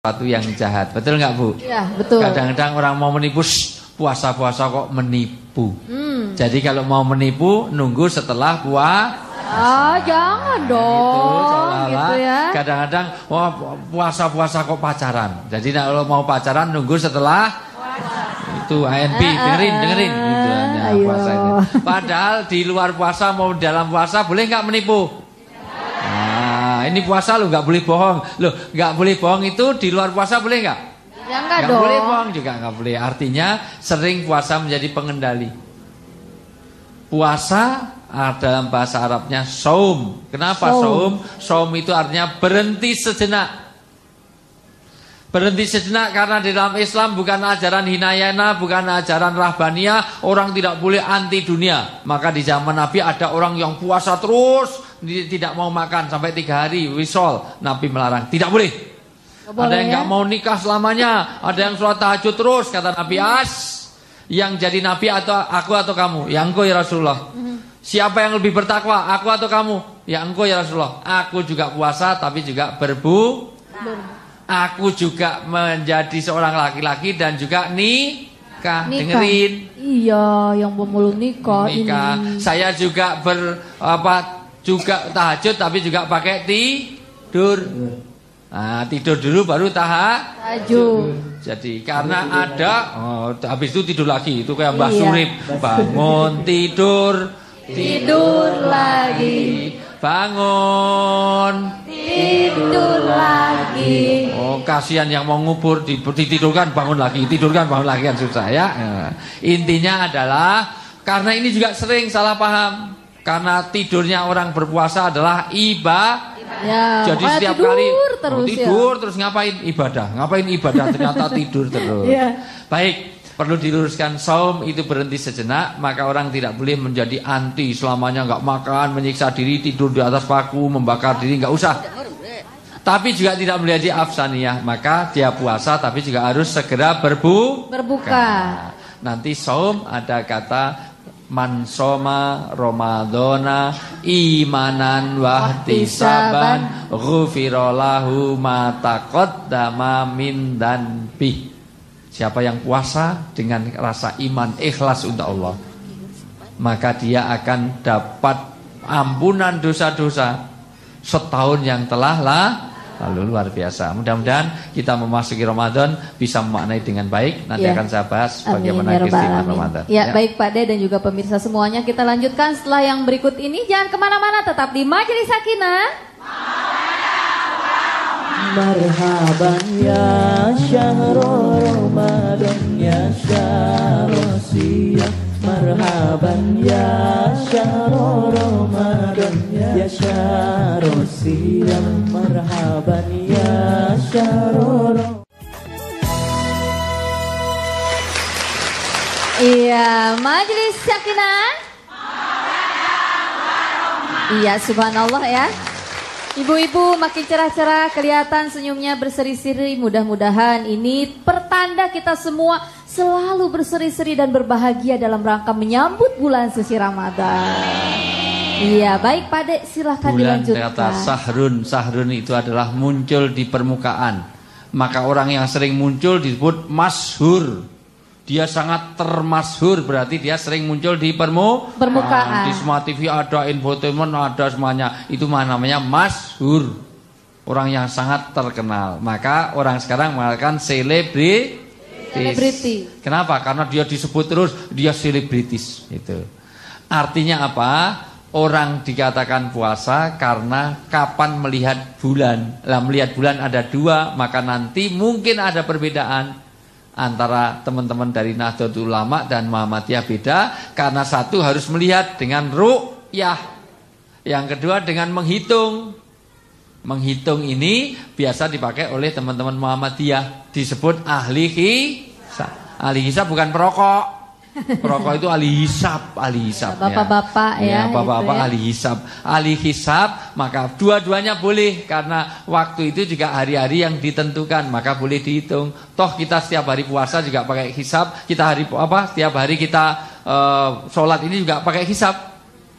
sesuatu yang jahat. Betul nggak Bu? Iya, betul. Kadang-kadang orang mau menipu, puasa-puasa kok menipu. Jadi kalau mau menipu, nunggu setelah jangan dong. Gitu ya. Kadang-kadang puasa-puasa kok pacaran. Jadi kalau mau pacaran nunggu setelah itu ANP. Dengerin gitu hanya puasa itu. Padahal di luar puasa mau dalam puasa boleh nggak menipu? Nah, ini puasa lo nggak boleh bohong. Loh, nggak boleh bohong itu di luar puasa boleh nggak? Ya nggak dong. boleh bohong juga nggak boleh. Artinya sering puasa menjadi pengendali. Puasa dalam bahasa Arabnya saum. Kenapa saum? Saum itu artinya berhenti sejenak. Berhenti sejenak karena di dalam Islam bukan ajaran Hinayana, bukan ajaran Rahbaniyah. Orang tidak boleh anti dunia. Maka di zaman Nabi ada orang yang puasa terus, tidak mau makan sampai 3 hari wisol. Nabi melarang, tidak boleh. Ada yang nggak mau nikah selamanya, ada yang sholat tahajud terus. Kata Nabi, yang jadi Nabi atau aku atau kamu? Ya engkau ya Rasulullah. Siapa yang lebih bertakwa, aku atau kamu? Ya engkau ya Rasulullah. Aku juga puasa tapi juga aku juga menjadi seorang laki-laki dan juga nikah. Dengerin. Iya, yang pemulung nikah. Ini. Saya juga juga tahajud tapi juga pakai tidur. Nah, tidur dulu baru tahajud. Jadi karena ada habis itu tidur lagi. Itu kayak Mbah Surip, bangun tidur lagi, bangun tidur lagi. Oh, kasihan yang mau ngubur ditidurkan bangun lagi, tidurkan bangun lagi kan susah ya. Intinya adalah karena ini juga sering salah paham. Karena tidurnya orang berpuasa adalah ibadah. Ya, jadi setiap kali tidur terus ngapain ibadah ternyata tidur terus. Baik, perlu diluruskan saum itu berhenti sejenak, maka orang tidak boleh menjadi anti selamanya nggak makan, menyiksa diri, tidur di atas paku, membakar diri, nggak usah. Tapi juga tidak menjadi afsaniyah, maka dia puasa tapi juga harus segera berbuka. Nanti saum ada kata man soma Ramadhana imanan wahtisaban ghufira lahu ma taqaddama min danbi. Siapa yang puasa dengan rasa iman ikhlas untuk Allah, maka dia akan dapat ampunan dosa-dosa setahun yang telah lalu. Luar biasa. Mudah-mudahan kita memasuki Ramadan bisa memaknai dengan baik. Nanti akan saya bahas bagaimana keistimewaan Ramadan. Baik Pak De dan juga pemirsa semuanya, kita lanjutkan setelah yang berikut ini. Jangan kemana-mana, tetap di Majelis Sakinah. Marhaban ya syahrul Ramadan ya syahrul siyam. Marhaban ya syahrul Ramadan ya syahrul siyam. Marhaban ya syahrul. Iya, Majelis Sakinah. Iya, subhanallah ya. Ibu-ibu makin cerah-cerah, kelihatan senyumnya berseri-seri. Mudah-mudahan ini pertanda kita semua selalu berseri-seri dan berbahagia dalam rangka menyambut bulan suci Ramadan. Iya, baik Pak Dek, silahkan dilanjutkan. Bulan kata sahrun itu adalah muncul di permukaan. Maka orang yang sering muncul disebut masyhur. Dia sangat termasyhur, berarti dia sering muncul di permukaan. Di semua TV ada, infotainment ada, semuanya. Itu namanya masyhur. Orang yang sangat terkenal. Maka orang sekarang mengatakan selebriti. Kenapa? Karena dia disebut terus dia selebritis. Itu. Artinya apa? Orang dikatakan puasa karena kapan melihat bulan. Lah melihat bulan ada 2, maka nanti mungkin ada perbedaan antara teman-teman dari Nahdlatul Ulama dan Muhammadiyah beda, karena satu harus melihat dengan ru'yah, yang kedua dengan menghitung. Menghitung ini biasa dipakai oleh teman-teman Muhammadiyah, disebut ahli hisab. Ahli hisab bukan perokok. Perokok itu ahli hisab, Bapak-bapak ya. Bapak-bapak ahli hisab. Ahli hisab, maka dua-duanya boleh karena waktu itu juga hari-hari yang ditentukan, maka boleh dihitung. Toh kita setiap hari puasa juga pakai hisab, setiap hari kita sholat ini juga pakai hisab.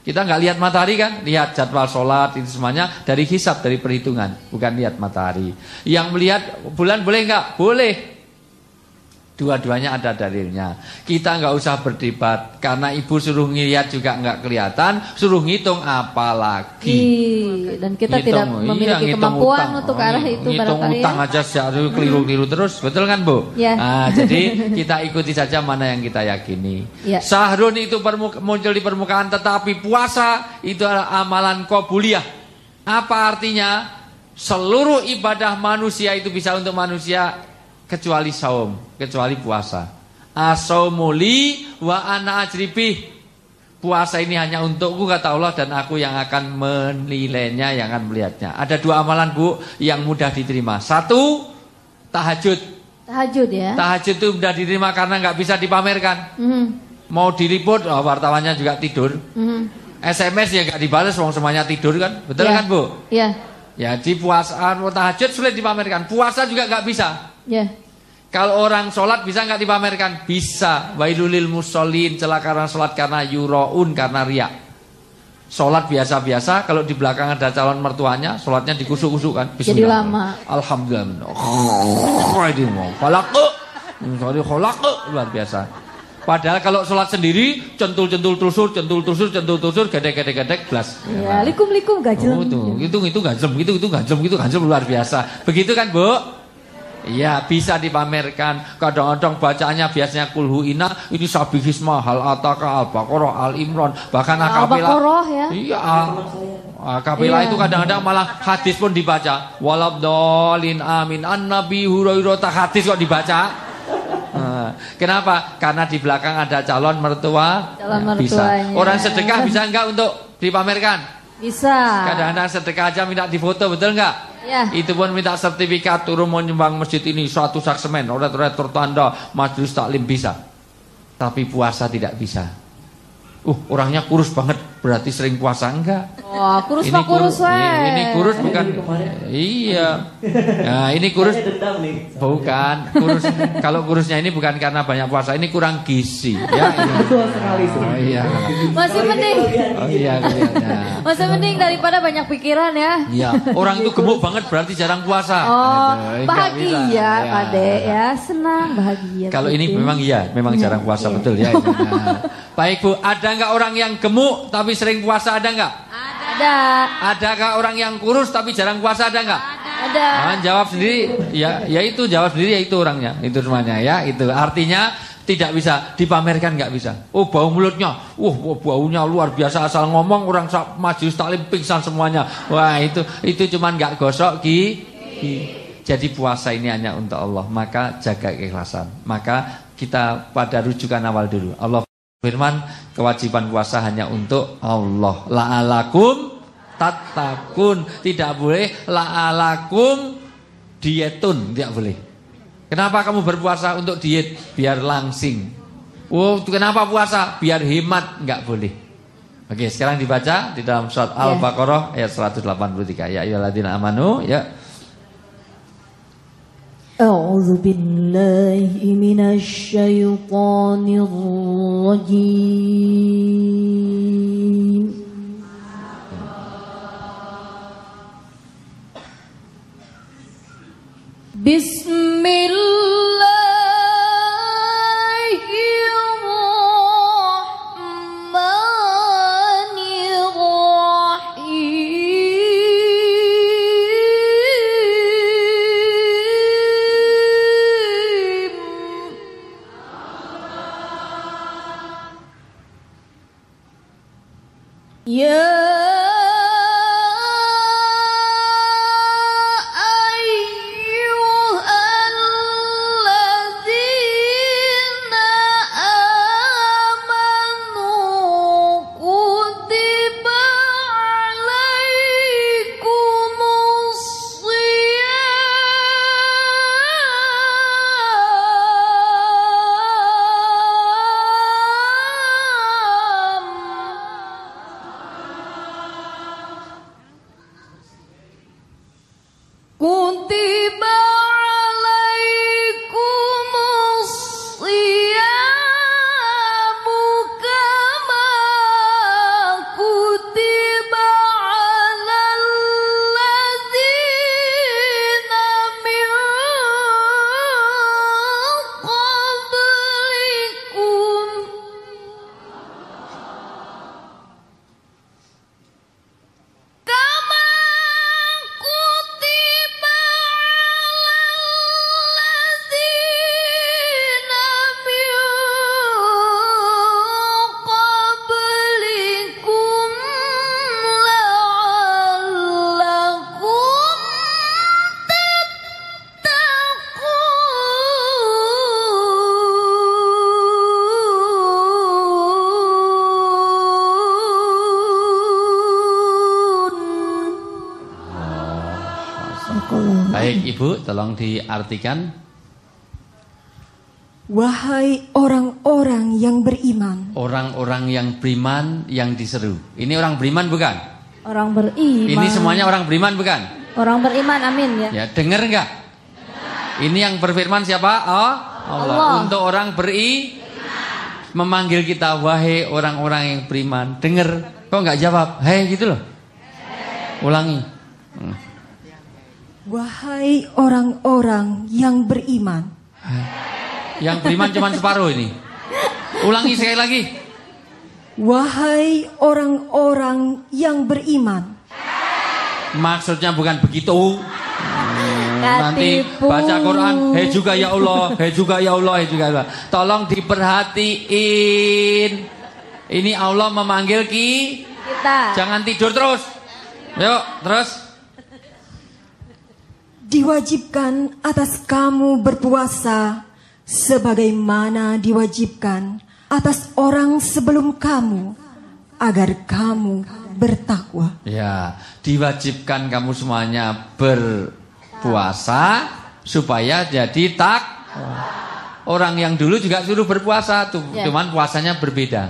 Kita nggak lihat matahari kan, lihat jadwal sholat itu semuanya dari hisab, dari perhitungan, bukan lihat matahari. Yang melihat bulan boleh nggak? Boleh. Dua-duanya ada dalilnya. Kita nggak usah berdebat karena ibu suruh ngeliat juga nggak kelihatan, suruh ngitung apalagi. Dan kita tidak memiliki kemampuan untuk arah itu. Ngitung utang aja keliru-keliru terus, betul kan Bu? Ya. Nah, jadi kita ikuti saja mana yang kita yakini. Ya. Sahrun itu muncul di permukaan, tetapi puasa itu adalah amalan qabliyah. Apa artinya? Seluruh ibadah manusia itu bisa untuk manusia kecuali saum, kecuali puasa. As-saumuli wa ana ajribih. Puasa ini hanya untukku kata Allah dan aku yang akan menilainya, yang akan melihatnya. Ada dua amalan Bu yang mudah diterima. Satu, tahajud. Tahajud ya. Tahajud itu mudah diterima karena nggak bisa dipamerkan. Mau diliput, wartawannya juga tidur. SMS ya nggak dibalas, wong semuanya tidur kan, betul kan Bu? Iya. Ya di puasa, tahajud sulit dipamerkan. Puasa juga nggak bisa. Ya. Kalau orang sholat bisa nggak dipamerkan? Bisa. Wailulil musholin, celaka orang sholat karena yuraun, karena riak. Sholat biasa-biasa, kalau di belakang ada calon mertuanya, sholatnya dikusuk-kusuk kan. Jadi lama. Alhamdulillah. Ini mau luar biasa. Padahal kalau sholat sendiri, centul-centul tusur, gedek-gedek, blas. Ya, likum-likum gajlem. Itu gajlem luar biasa. Begitu kan Bu? Iya, bisa dipamerkan. Kadang-kadang bacaannya biasanya kulhu ina, ini sabihisma, hal ataka, al-baqarah, al-imran, bahkan akapela. Ya. Iya, akapela itu kadang-kadang malah hadis pun dibaca. Walabdolin amin, an-nabi hurairah, hadis kok dibaca. Kenapa? Karena di belakang ada calon mertua. Bisa. Orang sedekah bisa enggak untuk dipamerkan? Bisa. Kadang-kadang sedekah aja minta difoto, betul enggak? Ya. Itu pun minta sertifikat turun menyumbang masjid ini suatu saksemen, oret-oret tertanda majelis taklim bisa. Tapi puasa tidak bisa. Orangnya kurus banget, berarti sering puasa enggak? Wah, kurus ini kurus ini kurus bukan. Iya. Nah, ini kurus bukan kurus. Kalau kurusnya ini bukan karena banyak puasa, ini kurang gizi, ya. Betul sekali. Oh iya. Masih mending. Oh iya, masih mending daripada banyak pikiran ya. Iya, orang itu gemuk banget berarti jarang puasa. Oh, bahagia Pak De ya, senang bahagia. Kalau ini memang jarang puasa betul ya. Baik Bu, ada nggak orang yang gemuk tapi sering puasa, ada nggak? Ada. Adakah orang yang kurus tapi jarang puasa, ada nggak? Ada. Jawab sendiri, ya itu jawab sendiri, ya itu orangnya, itu semuanya ya, itu artinya tidak bisa dipamerkan, nggak bisa. Oh bau mulutnya, baunya luar biasa, asal ngomong orang majelis taklim pingsan semuanya. Wah itu cuman nggak gosok Jadi puasa ini hanya untuk Allah, maka jaga keikhlasan. Maka kita pada rujukan awal dulu. Allah firman, kewajiban puasa hanya untuk Allah. La'alakum tattaqun. Tidak boleh la'alakum dietun, tidak boleh. Kenapa kamu berpuasa? Untuk diet, biar langsing. Kenapa puasa? Biar hemat, enggak boleh. Oke, sekarang dibaca di dalam surat Al-Baqarah ayat 183. Ya ayyuhalladzina amanu, ya. أعوذ بالله من الشيطان الرجيم بسم الله الرحمن الرحيم Baik Ibu, tolong diartikan. Wahai orang-orang yang beriman. Orang-orang yang beriman yang diseru. Ini orang beriman bukan? Orang beriman. Ini semuanya orang beriman bukan? Orang beriman, amin ya. Ya, dengar enggak? Ini yang berfirman siapa? Oh, Allah. Untuk orang memanggil kita, wahai orang-orang yang beriman. Dengar. Kok enggak jawab? Hei gitu loh. Ulangi. Wahai orang-orang yang beriman. Yang beriman cuma separuh ini. Ulangi sekali lagi. Wahai orang-orang yang beriman. Maksudnya bukan begitu. Nanti baca Quran, hei juga ya Allah, hei juga ya Allah, hei juga ya Allah. Tolong diperhatiin. Ini Allah memanggil kita. Jangan tidur terus. Yuk, terus. Diwajibkan atas kamu berpuasa sebagaimana diwajibkan atas orang sebelum kamu, agar kamu bertakwa. Ya, diwajibkan kamu semuanya berpuasa supaya jadi takwa. Orang yang dulu juga suruh berpuasa, cuman puasanya berbeda.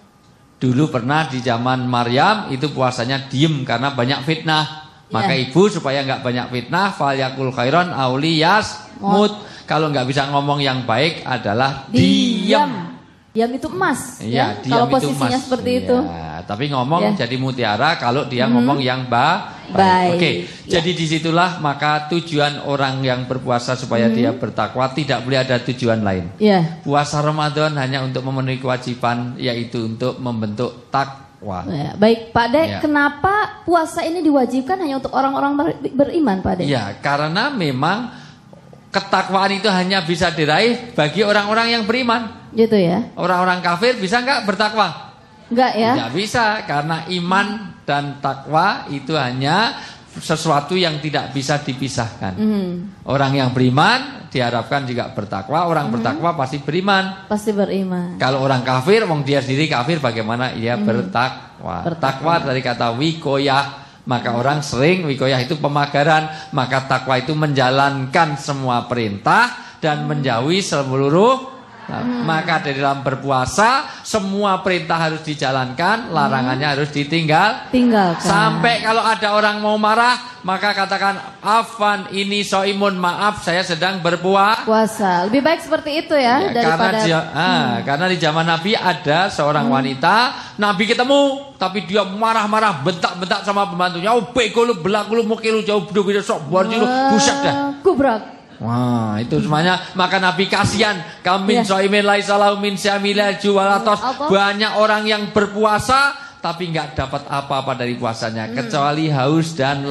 Dulu pernah di zaman Maryam itu puasanya diem karena banyak fitnah. Maka ibu supaya nggak banyak fitnah, falyakul khairon auliyas mut. Kalau nggak bisa ngomong yang baik adalah diam. Diam itu emas. Ya, kalau posisinya emas. Seperti itu. Tapi ngomong jadi mutiara kalau dia ngomong yang baik. Oke, jadi disitulah maka tujuan orang yang berpuasa supaya dia bertakwa, tidak boleh ada tujuan lain. Puasa Ramadan hanya untuk memenuhi kewajiban, yaitu untuk membentuk takwa. Baik Pak De, kenapa puasa ini diwajibkan hanya untuk orang-orang beriman Pak De? Ya, karena memang ketakwaan itu hanya bisa diraih bagi orang-orang yang beriman. Gitu ya. Orang-orang kafir bisa nggak bertakwa? Enggak ya? Nggak bisa, karena iman dan takwa itu hanya sesuatu yang tidak bisa dipisahkan. Orang yang beriman diharapkan juga bertakwa. Orang bertakwa pasti beriman. Pasti beriman. Kalau orang kafir, wong dia sendiri kafir, bagaimana ia bertakwa? Takwa dari kata wikoyah. Maka orang sering, wikoyah itu pemagaran. Maka takwa itu menjalankan semua perintah dan menjauhi seluruh. Maka di dalam berpuasa semua perintah harus dijalankan, larangannya harus tinggalkan. Sampai kalau ada orang mau marah, maka katakan afan ini soimun, maaf saya sedang berpuasa. Lebih baik seperti itu ya, daripada karena di zaman Nabi ada seorang wanita, Nabi ketemu tapi dia marah-marah, bentak-bentak sama pembantunya. Oh bego lu, belak lu, mukilu jauh beda sok buat lu, buset dah. Kubrak. Wah, itu semuanya. Maka Nabi kasihan. Kamin soimin laisalahu min syamila juwalatos. Banyak orang yang berpuasa tapi nggak dapat apa-apa dari puasanya kecuali haus dan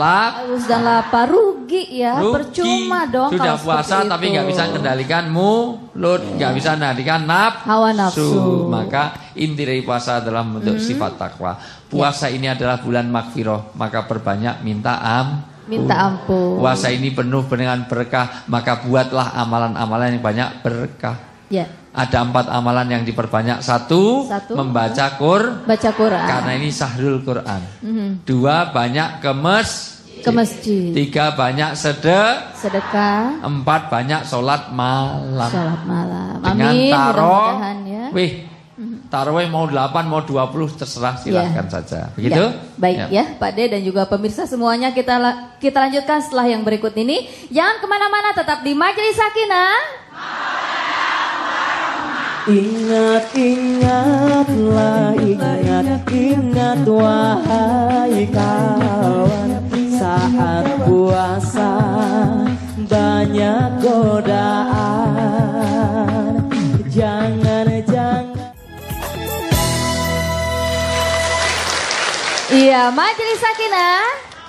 lapar. Rugi ya, percuma dong. Sudah puasa tapi nggak bisa kendalikan mulut, nggak bisa kendalikan hawa nafsu. Maka inti dari puasa adalah bentuk sifat takwa. Puasa ini adalah bulan magfirah, maka perbanyak minta ampun. Puasa ini penuh dengan berkah, maka buatlah amalan-amalan yang banyak berkah. Ada 4 amalan yang diperbanyak. Satu membaca Quran. Karena ini sahrul Quran. 2 banyak ke masjid. 3 banyak sedekah. 4 banyak sholat malam. Dengan tarawih. Tarawih mau 8 mau 20 terserah, silahkan saja. Begitu? Baik ya Pak De dan juga pemirsa semuanya, kita lanjutkan setelah yang berikut ini. Jangan kemana-mana, tetap di Majelis Sakinah. Ingat-ingatlah, ingat wahai kawan, saat puasa banyak godaan. Jangan Iya, Majelis Sakinah.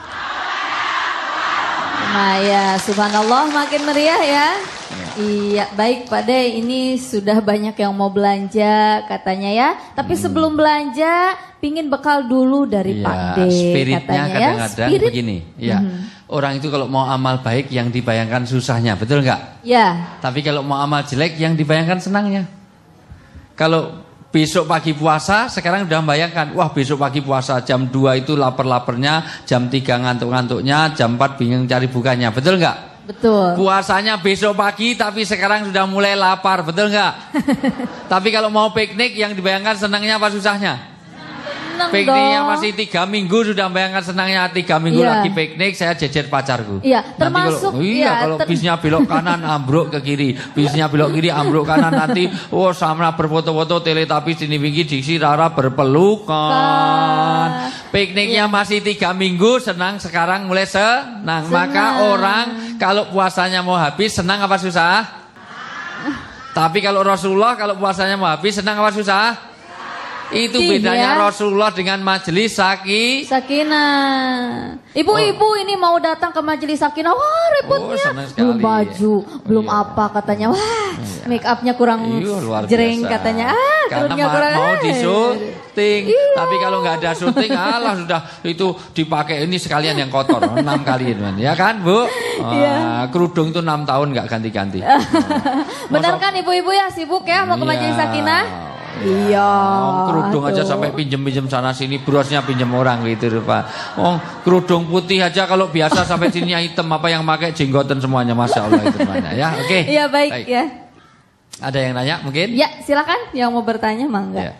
Nah ya, subhanallah makin meriah ya. Iya, baik Pak De, ini sudah banyak yang mau belanja katanya ya. Tapi sebelum belanja, pingin bekal dulu dari Pak De. Spiritnya kadang-kadang begini. Ya, orang itu kalau mau amal baik yang dibayangkan susahnya, betul nggak? Ya. Tapi kalau mau amal jelek yang dibayangkan senangnya. Kalau besok pagi puasa, sekarang udah membayangkan, wah besok pagi puasa, jam 2 itu lapar-laparnya, jam 3 ngantuk-ngantuknya, jam 4 bingung cari bukanya, betul nggak? Betul. Puasanya besok pagi, tapi sekarang sudah mulai lapar, betul nggak? Tapi kalau mau piknik, yang dibayangkan senangnya apa susahnya? Pikniknya masih 3 minggu sudah membayangkan senangnya 3 minggu lagi piknik, saya jejer pacarku. Iya, termasuk kalau bisnya belok kanan ambruk ke kiri, bisnya belok kiri ambruk kanan, nanti sama berfoto-foto Teletubbies ini pinggir diksi Rara berpelukan. Pikniknya masih 3 minggu senang, sekarang mulai senang. Maka orang kalau puasanya mau habis senang apa susah? Tapi kalau Rasulullah kalau puasanya mau habis senang apa susah? Itu bedanya Rasulullah dengan majelis sakinah. Ibu-ibu ini mau datang ke majelis sakinah, wah repotnya. Belum baju, belum apa katanya. Wah, make upnya kurang jreng katanya. Karena kurang mau disyuting. Tapi kalau nggak ada syuting, alah sudah itu dipakai ini sekalian yang kotor 6 kali teman. Ya kan, Bu? Kerudung itu 6 tahun nggak ganti-ganti. Benar kan ibu-ibu ya sibuk ya mau ke majelis sakinah? Iya. Kerudung aja sampai pinjem-pinjem sana sini, brosnya pinjem orang gitu Pak. Kerudung putih aja kalau biasa sampai sininya hitam, apa yang pakai jenggotan semuanya, Masya Allah itu temannya ya. Oke. Iya baik ya. Ada yang nanya mungkin? Ya silakan yang mau bertanya mangga.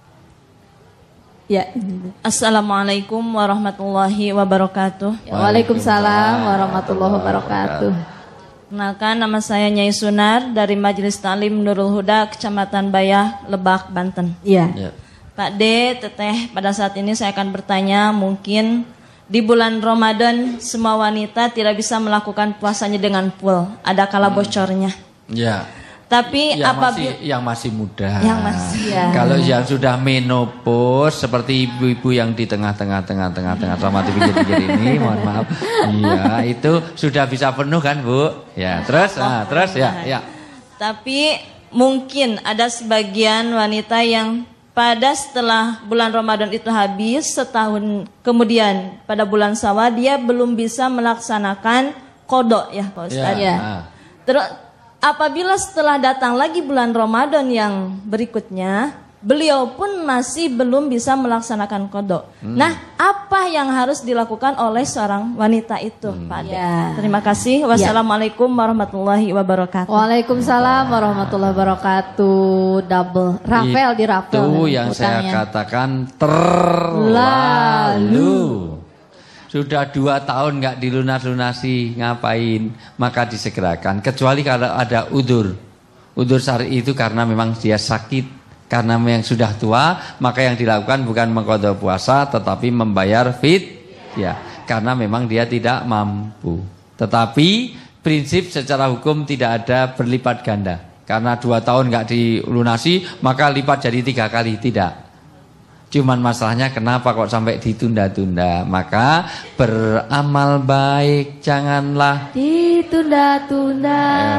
Ya. Assalamualaikum warahmatullahi wabarakatuh. Waalaikumsalam warahmatullahi wabarakatuh. Kenalkan, nama saya Nyai Sunar dari Majelis Ta'lim Nurul Huda, Kecamatan Bayah, Lebak, Banten. Iya. Pak D, Teteh, pada saat ini saya akan bertanya, mungkin di bulan Ramadan semua wanita tidak bisa melakukan puasanya dengan full, ada kala bocornya. Iya. Tapi yang masih muda. Yang masih Kalau yang sudah menopause seperti ibu-ibu yang di tengah-tengah sama di pinggir-pinggir ini, mohon maaf. Iya, itu sudah bisa penuh kan, Bu? Ya, terus ya. Tapi mungkin ada sebagian wanita yang setelah bulan Ramadan itu habis, setahun kemudian pada bulan Syawal dia belum bisa melaksanakan qada ya, Pak Ustaz. Terus apabila setelah datang lagi bulan Ramadan yang berikutnya, beliau pun masih belum bisa melaksanakan qada. Nah, apa yang harus dilakukan oleh seorang wanita itu, Pak Ade? Terima kasih. Wassalamualaikum warahmatullahi wabarakatuh. Waalaikumsalam warahmatullahi wabarakatuh. Double. Rafael di Rafael. Itu yang saya katakan terlalu. Sudah 2 tahun nggak dilunas-lunasi, ngapain? Maka disegerakan. Kecuali kalau ada udzur syar'i itu karena memang dia sakit, karena memang sudah tua, maka yang dilakukan bukan mengqadha puasa, tetapi membayar fidyah, karena memang dia tidak mampu. Tetapi prinsip secara hukum tidak ada berlipat ganda. Karena 2 tahun nggak dilunasi, maka lipat jadi 3 kali, tidak. Cuman masalahnya kenapa kok sampai ditunda-tunda? Maka beramal baik janganlah ditunda-tunda.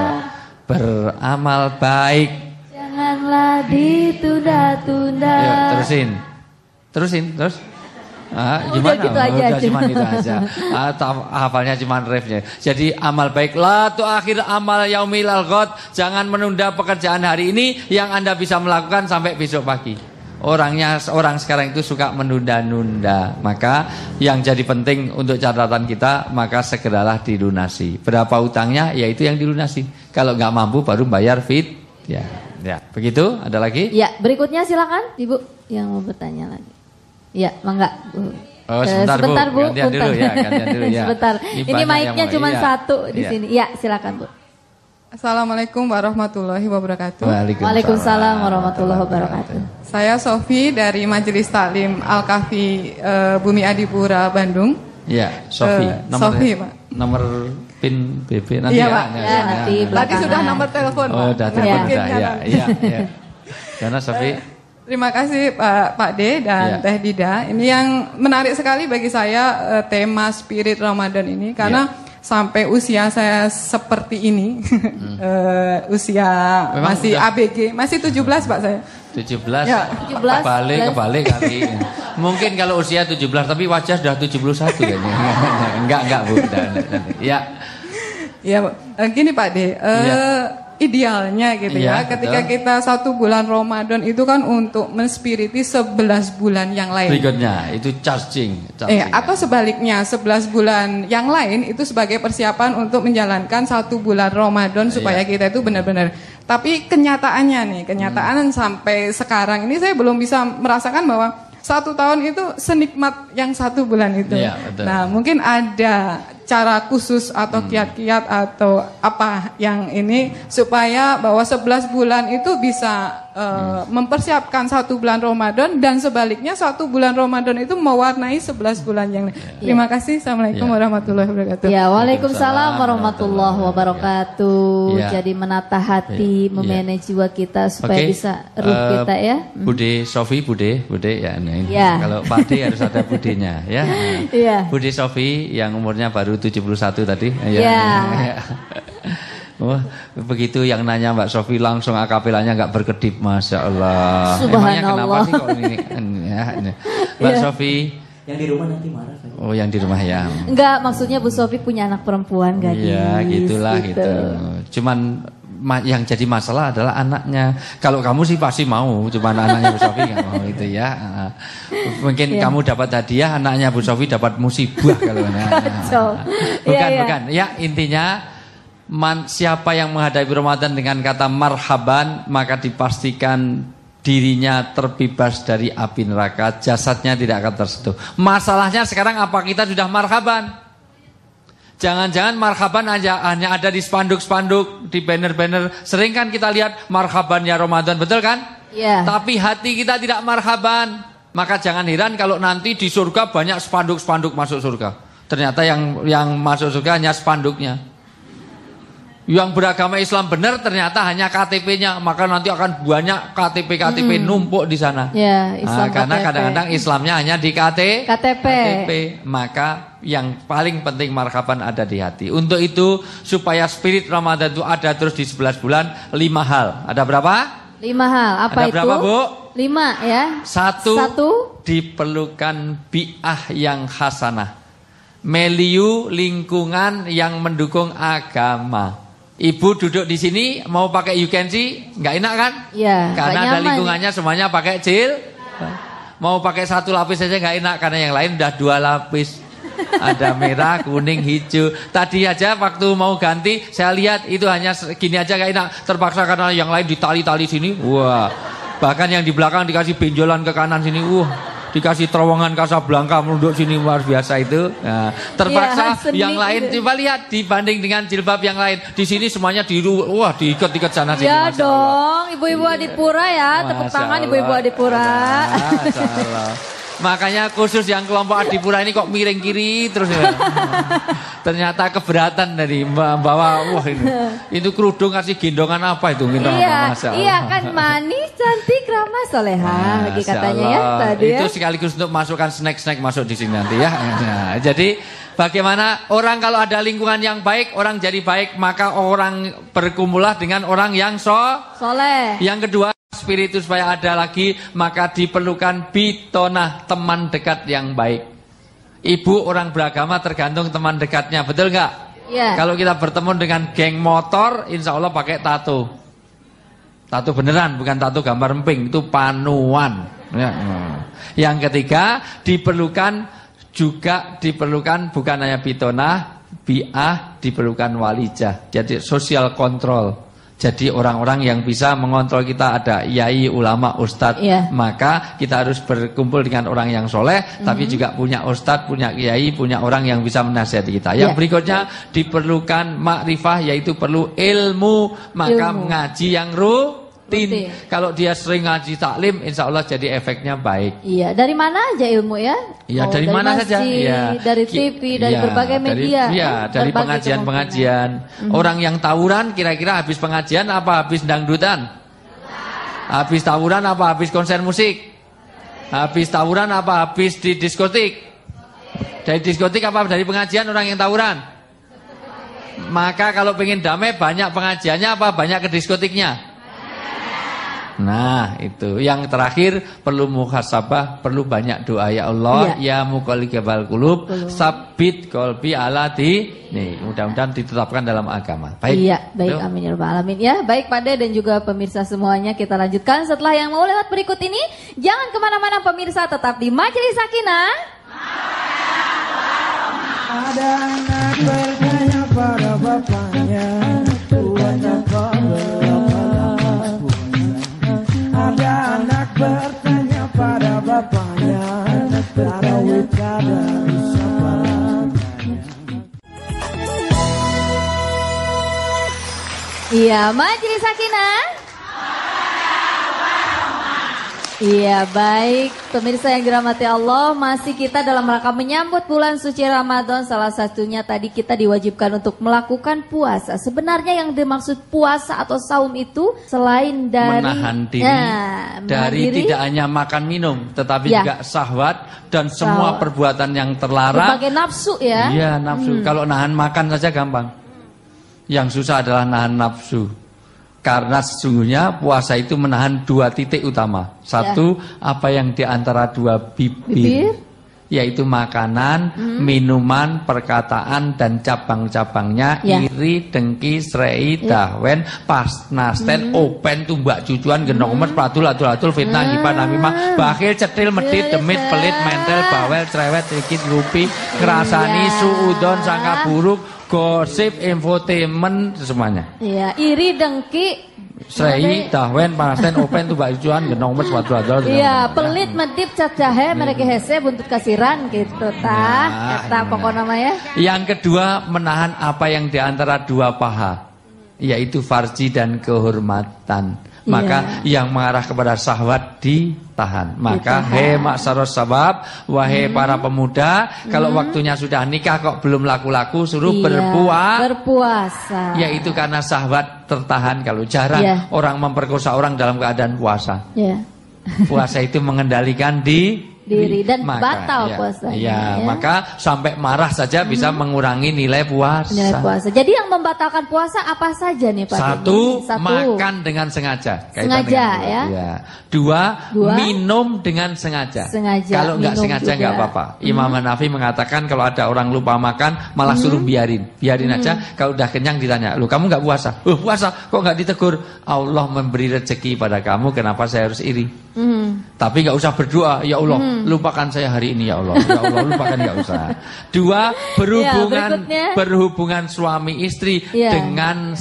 Beramal baik janganlah ditunda-tunda. Terusin terus. Gimana? Gitu aja. Udah cuman itu aja. Hafalnya cuman refnya. Jadi amal baik, la tuakhir amal yaumil ghad. Jangan menunda pekerjaan hari ini yang Anda bisa melakukan sampai besok pagi. Orang sekarang itu suka menunda-nunda. Maka yang jadi penting untuk catatan kita, maka segeralah dilunasi. Berapa utangnya, ya itu yang dilunasi. Kalau nggak mampu baru bayar fidyah. Ya, begitu. Ada lagi? Ya, berikutnya silakan Ibu yang mau bertanya lagi. Ya, mangga. Sebentar Bu. Gantian dulu ya. Sebentar. Ini mic-nya cuma satu di sini. Ya, silakan Bu. Assalamualaikum warahmatullahi wabarakatuh. Waalaikumsalam warahmatullahi wabarakatuh. Saya Sofi dari Majelis Taklim Al-Kahfi Bumi Adipura Bandung. Iya, Sofi. Sofi, Pak. Nomor PIN BP nanti ya, Pak. Nanti Tadi sudah nomor telepon, Pak. Udah telepon iya. Karena Sofi. Terima kasih Pak D dan Teh Dida. Ini yang menarik sekali bagi saya tema spirit Ramadan ini karena sampai usia saya seperti ini, usia memang masih udah. ABG, masih 17 Pak saya. 17? Ya. Kebalik kali. Mungkin kalau usia 17 tapi wajah sudah 71 kayaknya. Enggak Bu. Ya. Ya, gini Pak D, idealnya gitu ya. Ketika kita 1 bulan Ramadan itu kan untuk menspiriti 11 bulan yang lain. Berikutnya itu charging atau sebaliknya 11 bulan yang lain itu sebagai persiapan untuk menjalankan 1 bulan Ramadan supaya kita itu benar-benar. Tapi kenyataannya kenyataan sampai sekarang ini saya belum bisa merasakan bahwa 1 tahun itu senikmat yang 1 bulan itu. Nah, mungkin ada cara khusus atau kiat-kiat atau apa yang ini supaya bahwa 11 bulan itu bisa mempersiapkan 1 bulan Ramadan dan sebaliknya 1 bulan Ramadan itu mewarnai 11 bulan yang lain. Terima kasih. Assalamualaikum warahmatullahi wabarakatuh. Ya, waalaikumsalam warahmatullahi wabarakatuh. Jadi menata hati, memanage jiwa kita supaya bisa ruh kita ya. Bude Sofi, Bude ya. Kalau Pak D harus ada budenya ya. Bude Sofi yang umurnya baru 71 tadi. Oh, begitu yang nanya Mbak Sofi langsung akapelanya nggak berkedip, Masya Allah. Subhanallah. Emangnya kenapa sih kok ini? Mbak Sofi. Yang di rumah nanti marah. Oh, yang di rumah ya. Enggak, maksudnya Bu Sofi punya anak perempuan gadis. Iya, gitulah gitu. Cuman yang jadi masalah adalah anaknya. Kalau kamu sih pasti mau, cuman anaknya Bu Sofi nggak mau itu ya. Mungkin kamu dapat hadiah, anaknya Bu Sofi dapat musibah kalau bukan. Ya, intinya siapa yang menghadapi Ramadan dengan kata marhaban, maka dipastikan dirinya terbebas dari api neraka, jasadnya tidak akan tersentuh. Masalahnya sekarang apa kita sudah marhaban? Jangan-jangan marhaban hanya ada di spanduk-spanduk, di banner-banner. Sering kan kita lihat marhaban ya Ramadan, betul kan? Iya. Tapi hati kita tidak marhaban. Maka jangan heran kalau nanti di surga banyak spanduk-spanduk masuk surga. Ternyata yang masuk surga hanya spanduknya. Yang beragama Islam benar ternyata hanya KTP-nya, maka nanti akan banyak KTP numpuk di sana. Ya, Islam karena kadang-kadang Islamnya hanya di KTP. Maka yang paling penting marhaban ada di hati. Untuk itu supaya spirit Ramadan itu ada terus di 11 bulan, 5 hal. Ada berapa? 5 hal. Apa ada itu? Berapa, Bu? 5 ya. Satu. Diperlukan bi'ah yang hasanah. Milieu lingkungan yang mendukung agama. Ibu duduk di sini mau pakai you can see, nggak enak kan? Iya. Karena ada lingkungannya semuanya pakai mau pakai 1 lapis saja nggak enak karena yang lain udah 2 lapis. Ada merah, kuning, hijau. Tadi aja waktu mau ganti saya lihat itu hanya gini aja nggak enak. Terpaksa karena yang lain ditali-tali sini. Wah. Bahkan yang di belakang dikasih benjolan ke kanan sini. Dikasih terowongan Casablanca menunduk sini, luar biasa itu. Nah, terpaksa yang lain coba lihat dibanding dengan jilbab yang lain. Di sini semuanya diikat-ikat sana sini. Ya dong, ibu-ibu Adipura ya, tepuk tangan ibu-ibu Adipura. Makanya khusus yang kelompok Adipura ini kok miring kiri terus ya. Ternyata keberatan dari bawa itu kerudung kasih gendongan apa itu Iya kan manis, cantik, ramah, solehah lagi katanya ya tadi ya. Itu sekaligus untuk masukkan snack-snack masuk di sini nanti ya. Nah, jadi bagaimana orang kalau ada lingkungan yang baik, orang jadi baik, maka orang berkumpullah dengan orang yang soleh. Yang kedua, spiritus supaya ada lagi, maka diperlukan bitonah, teman dekat yang baik. Ibu orang beragama tergantung teman dekatnya, betul nggak? Iya. Kalau kita bertemu dengan geng motor, insya Allah pakai tato. Tato beneran, bukan tato gambar emping, itu panuan. Yang ketiga, diperlukan bukan hanya bitonah, bi'ah, diperlukan walijah. Jadi social control. Jadi orang-orang yang bisa mengontrol kita, ada yai, ulama, ustadz. Maka kita harus berkumpul dengan orang yang soleh, tapi juga punya ustadz, punya yai, punya orang yang bisa menasihati kita. Yang berikutnya diperlukan makrifah, yaitu perlu ilmu. Maka mengaji yang rutin. Kalau dia sering ngaji taklim, insya Allah jadi efeknya baik. Iya, dari mana aja ilmu ya? Iya, dari mana saja. Iya, dari TV, dari berbagai media. Iya, dari pengajian-pengajian. Orang yang tawuran kira-kira habis pengajian apa habis dangdutan? Habis tawuran apa habis konser musik? Habis tawuran apa habis di diskotik? Dari diskotik apa dari pengajian orang yang tawuran? Maka kalau pengen damai banyak pengajiannya apa banyak ke diskotiknya? Nah, itu. Yang terakhir perlu muhasabah, perlu banyak doa ya Allah, ya muqallibal qulub, sabit qalbi ala nih, mudah-mudahan ditetapkan dalam agama. Baik. Iya, baik, amin ya rabbal alamin ya. Baik Pak De dan juga pemirsa semuanya, kita lanjutkan setelah yang mau lewat berikut ini. Jangan kemana-mana pemirsa, tetap di Majelis Sakinah. Ada anak bertanya pada bapaknya, ada anak bertanya pada bapaknya, tarawih dari siapa? Iya, Majelis Sakinah. Iya, baik pemirsa yang dirahmati Allah, masih kita dalam rangka menyambut bulan suci Ramadan. Salah satunya tadi kita diwajibkan untuk melakukan puasa. Sebenarnya yang dimaksud puasa atau saum itu selain dari menahan diri dari tidak hanya makan minum, tetapi juga syahwat dan semua perbuatan yang terlarang. Berbagai nafsu ya. Iya, nafsu. Kalau nahan makan saja gampang. Yang susah adalah nahan nafsu. Karena sesungguhnya puasa itu menahan 2 titik utama. Satu, apa yang di antara 2 bibir, yaitu makanan, minuman, perkataan, dan cabang-cabangnya, iri, dengki, srei, dahwen, pas, nasten, open, tumbak, cucuan, genong emes, pratul, atul, fitnah, hibah, namimah, bakhil, cetil, medit, demit, pelit, mentel, bawel, cerewet, rikit, rupi, ngerasani, suudon, sangka buruk, gosip, infotainment, semuanya. Iya, iri, dengki, srei, dahwen, pasten, open, tumbak, cucuan, genong emes, pratul, atul. Iya, pelit, medip, cacahe, mereka hese, buntut kasiran, gitu kata pokok namanya. Yang kedua, menahan apa yang di antara 2 paha, yaitu farji dan kehormatan. Maka yang mengarah kepada syahwat ditahan. Maka he maksaros sabab, wahai para pemuda, kalau waktunya sudah nikah kok belum laku-laku, suruh berpuasa. Yaitu karena syahwat tertahan. Kalau jarang orang memperkosa orang dalam keadaan puasa. Puasa itu mengendalikan diri dan batal puasanya. Maka sampai marah saja bisa mengurangi nilai puasa. Jadi yang membatalkan puasa apa saja nih Pak? Satu, makan dengan sengaja. Dua, minum dengan sengaja. Kalau nggak sengaja nggak apa-apa. Imam Hanafi mengatakan kalau ada orang lupa makan malah suruh biarin aja. Kalau udah kenyang ditanya, "Loh, kamu nggak puasa?" Puasa, kok nggak ditegur? Allah memberi rezeki pada kamu, kenapa saya harus iri? Tapi nggak usah berdoa, ya Allah, lupakan saya hari ini ya Allah. Ya Allah, lupakan, nggak usah. Dua, berhubungan suami istri dengan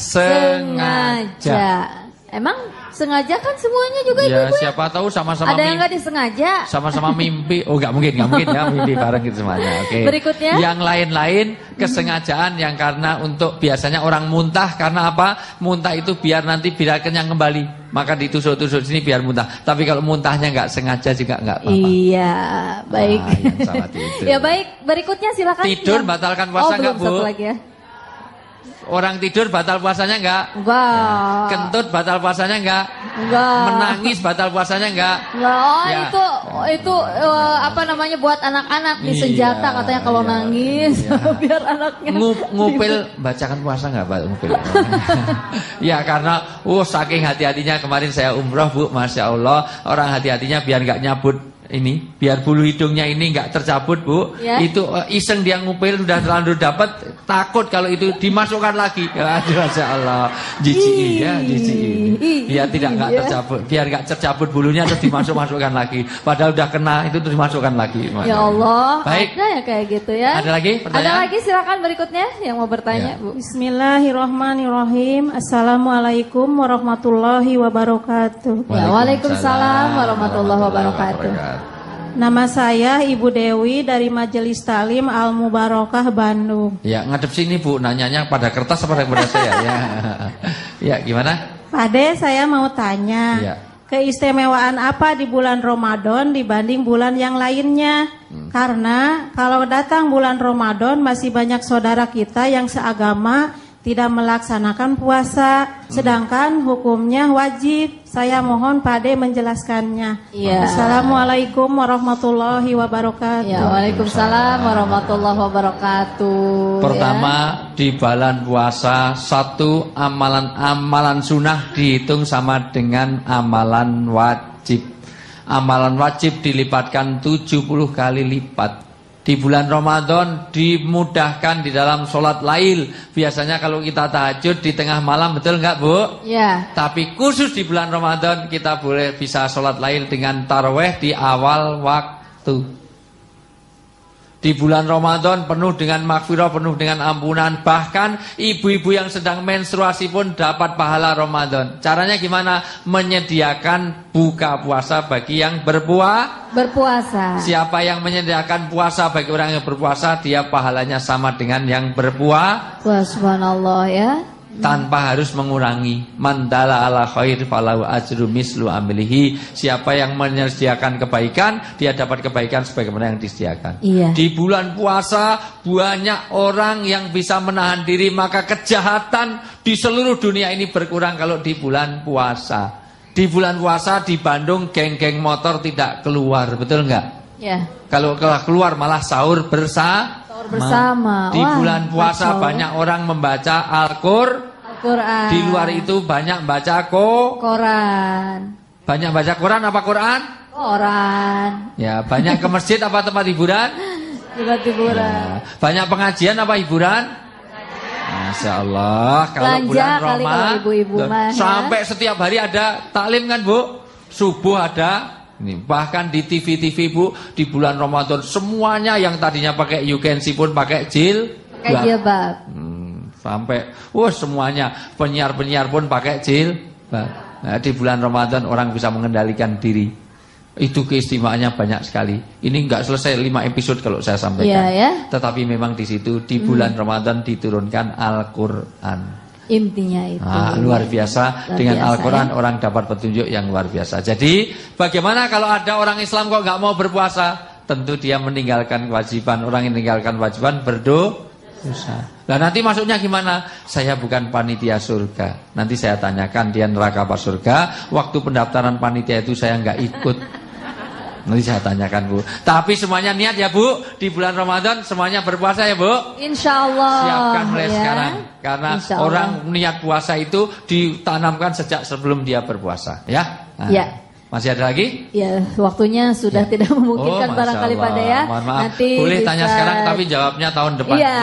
sengaja. Emang sengaja kan semuanya juga ibu-ibu. Siapa tahu sama-sama ada yang nggak disengaja. Sama-sama mimpi. Oh, nggak mungkin ya mimpi bareng gitu semuanya. Oke. Berikutnya. Yang lain-lain kesengajaan yang karena untuk biasanya orang muntah karena apa? Muntah itu biar nanti kenyang kembali. Maka ditusuk-tusuk sini biar muntah. Tapi kalau muntahnya nggak sengaja juga nggak apa-apa. Iya, baik. Ya baik, berikutnya silakan. Tidur batalkan puasa nggak, Bu? Satu lagi ya. Orang tidur batal puasanya enggak? Enggak. Kentut batal puasanya enggak? Enggak. Menangis batal puasanya enggak? Enggak. Itu apa namanya buat anak-anak di senjata katanya kalau nangis biar anaknya. Ngupil bacakan puasa enggak, Pak? Ngupil. Ya karena saking hati-hatinya kemarin saya umroh, Bu, Masya Allah, orang hati-hatinya biar enggak nyabut ini, biar bulu hidungnya ini enggak tercabut, Bu. Itu iseng dia ngupil sudah terlanjur dapat, takut kalau itu dimasukkan lagi. Masya Allah, jijik. Biar enggak tercabut, biar enggak tercabut bulunya terus dimasukkan lagi. Padahal udah kena itu terus dimasukkan lagi. Ya Allah, baik. Ada ya kayak gitu ya. Ada lagi pertanyaan? Ada lagi, silakan berikutnya yang mau bertanya, Bu. Bismillahirrahmanirrahim. Assalamualaikum warahmatullahi wabarakatuh. Waalaikumsalam warahmatullahi wabarakatuh. Nama saya Ibu Dewi dari Majelis Talim Al Mubarakah Bandung. Ya, ngadep sini Bu, nanyanya pada kertas apa pada saya ya. Ya, gimana? Pak De, saya mau tanya. Keistimewaan apa di bulan Ramadan dibanding bulan yang lainnya? Karena kalau datang bulan Ramadan masih banyak saudara kita yang seagama tidak melaksanakan puasa, sedangkan hukumnya wajib. Saya mohon Pak De menjelaskannya. Iya. Assalamualaikum warahmatullahi wabarakatuh. Ya, waalaikumsalam warahmatullahi wabarakatuh. Pertama, di bulan puasa satu amalan sunnah dihitung sama dengan amalan wajib. Amalan wajib dilipatkan 70 kali lipat. Di bulan Ramadan dimudahkan di dalam sholat lail. Biasanya kalau kita tahajud di tengah malam, betul nggak Bu? Ya. Tapi khusus di bulan Ramadan kita boleh bisa sholat lail dengan taraweh di awal waktu. Di bulan Ramadan penuh dengan maghfirah, penuh dengan ampunan. Bahkan ibu-ibu yang sedang menstruasi pun dapat pahala Ramadan. Caranya gimana? Menyediakan buka puasa bagi yang berpuasa. Siapa yang menyediakan puasa bagi orang yang berpuasa, dia pahalanya sama dengan yang berpuasa. Wah, subhanallah ya. Tanpa harus mengurangi. Mandala ala khair falahu ajru mislu amilihi. Siapa yang menyediakan kebaikan, dia dapat kebaikan sebagaimana yang disediakan. Iya. Di bulan puasa banyak orang yang bisa menahan diri, maka kejahatan di seluruh dunia ini berkurang kalau di bulan puasa. Di bulan puasa di Bandung geng-geng motor tidak keluar, betul nggak? Ya. Kalau keluar malah sahur bersama. Di bulan puasa banyak orang membaca Al-Quran. Di luar itu banyak baca Quran. Banyak baca Quran apa Quran? Quran. Ya, banyak ke masjid apa tempat hiburan? Tempat hiburan. Ya, banyak pengajian apa hiburan? Masya Allah. Kalau bulan Ramadan sampai setiap hari ada taklim kan Bu? Subuh ada. Ini, bahkan di TV-TV Bu, di bulan Ramadan semuanya yang tadinya pakai yukensi pun pakai jilbab. Sampai semuanya penyiar-penyiar pun pakai jilbab. Nah, di bulan Ramadan orang bisa mengendalikan diri. Itu keistimewaannya banyak sekali. Ini enggak selesai 5 episode kalau saya sampaikan. Ya. Tetapi memang di situ di bulan Ramadan diturunkan Al-Qur'an. Intinya itu luar biasa. Dengan Al-Quran orang dapat petunjuk yang luar biasa. Jadi bagaimana kalau ada orang Islam kok nggak mau berpuasa? Tentu dia meninggalkan kewajiban. Orang yang meninggalkan kewajiban berdosa. Nah nanti masuknya gimana? Saya bukan panitia surga. Nanti saya tanyakan dia neraka apa surga. Waktu pendaftaran panitia itu saya nggak ikut. Nanti saya tanyakan Bu. Tapi semuanya niat ya Bu. Di bulan Ramadan semuanya berpuasa ya Bu. Insya Allah. Siapkan mulai sekarang. Karena orang niat puasa itu ditanamkan sejak sebelum dia berpuasa. Ya. Nah, ya. Masih ada lagi? Ya, waktunya sudah tidak memungkinkan barangkali Pak De ya. Mohon maaf. Nanti boleh tanya sekarang tapi jawabnya tahun depan ya.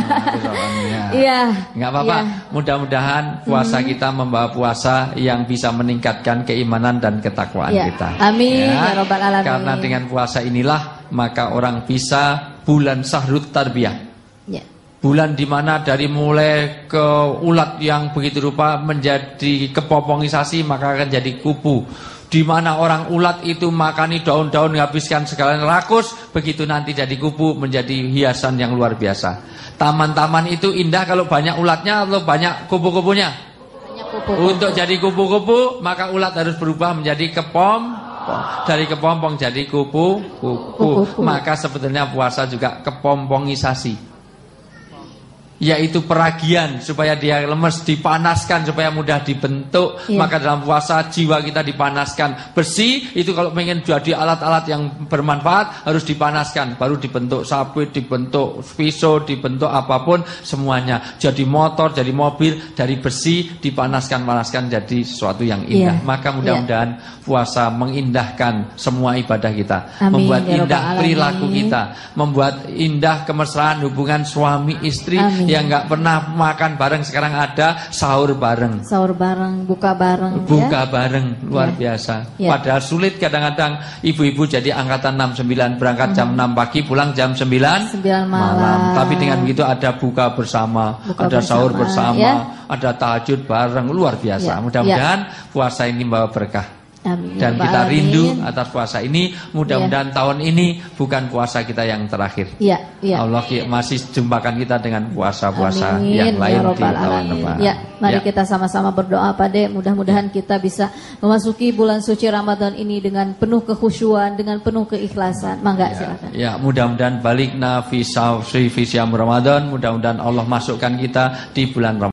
Iya. Enggak apa-apa. Mudah-mudahan puasa kita membawa puasa yang bisa meningkatkan keimanan dan ketakwaan kita. Amin ya rabbal alamin. Karena dengan puasa inilah maka orang bisa bulan Syahrut Tarbiyah. Ya. Bulan dimana dari mulai ke ulat yang begitu rupa menjadi kepopongisasi maka akan jadi kupu. Di mana orang ulat itu makani daun-daun menghabiskan segala rakus, begitu nanti jadi kupu menjadi hiasan yang luar biasa. Taman-taman itu indah kalau banyak ulatnya atau banyak kupu-kupunya. Untuk jadi kupu-kupu maka ulat harus berubah menjadi kepompong. Dari kepompong jadi kupu-kupu. Maka sebetulnya puasa juga kepompongisasi. Yaitu peragian supaya dia lemes, dipanaskan supaya mudah dibentuk. Maka dalam puasa jiwa kita dipanaskan. Besi itu kalau pengen jadi alat-alat yang bermanfaat harus dipanaskan. Baru dibentuk sabit, dibentuk pisau, dibentuk apapun semuanya. Jadi motor, jadi mobil dari besi dipanaskan jadi sesuatu yang indah. Maka mudah-mudahan puasa mengindahkan semua ibadah kita. Amin, membuat ya indah Rabbal perilaku alamin. kita, membuat indah kemesraan hubungan suami istri. Amin. Yang nggak pernah makan bareng sekarang ada sahur bareng. Sahur bareng, buka bareng. Buka bareng, luar biasa. Padahal sulit kadang-kadang ibu-ibu jadi angkatan 69 berangkat jam 6 pagi pulang jam 9 malam. Tapi dengan begitu ada buka bersama, ada sahur bersama, ada tahajud bareng, luar biasa. Mudah-mudahan puasa ini membawa berkah. Amin. Dan kita rindu atas puasa ini. Mudah-mudahan tahun ini bukan puasa kita yang terakhir. Allah masih jumpakan kita dengan puasa-puasa yang lain di tahun depan. Mari kita sama-sama berdoa Pak De. Mudah-mudahan kita bisa memasuki bulan suci Ramadan ini dengan penuh kekhusyuan, dengan penuh keikhlasan. Mangga silakan. Ya, mudah-mudahan balikna fi syam Ramadan. Mudah-mudahan Allah masukkan kita di bulan Ramadan.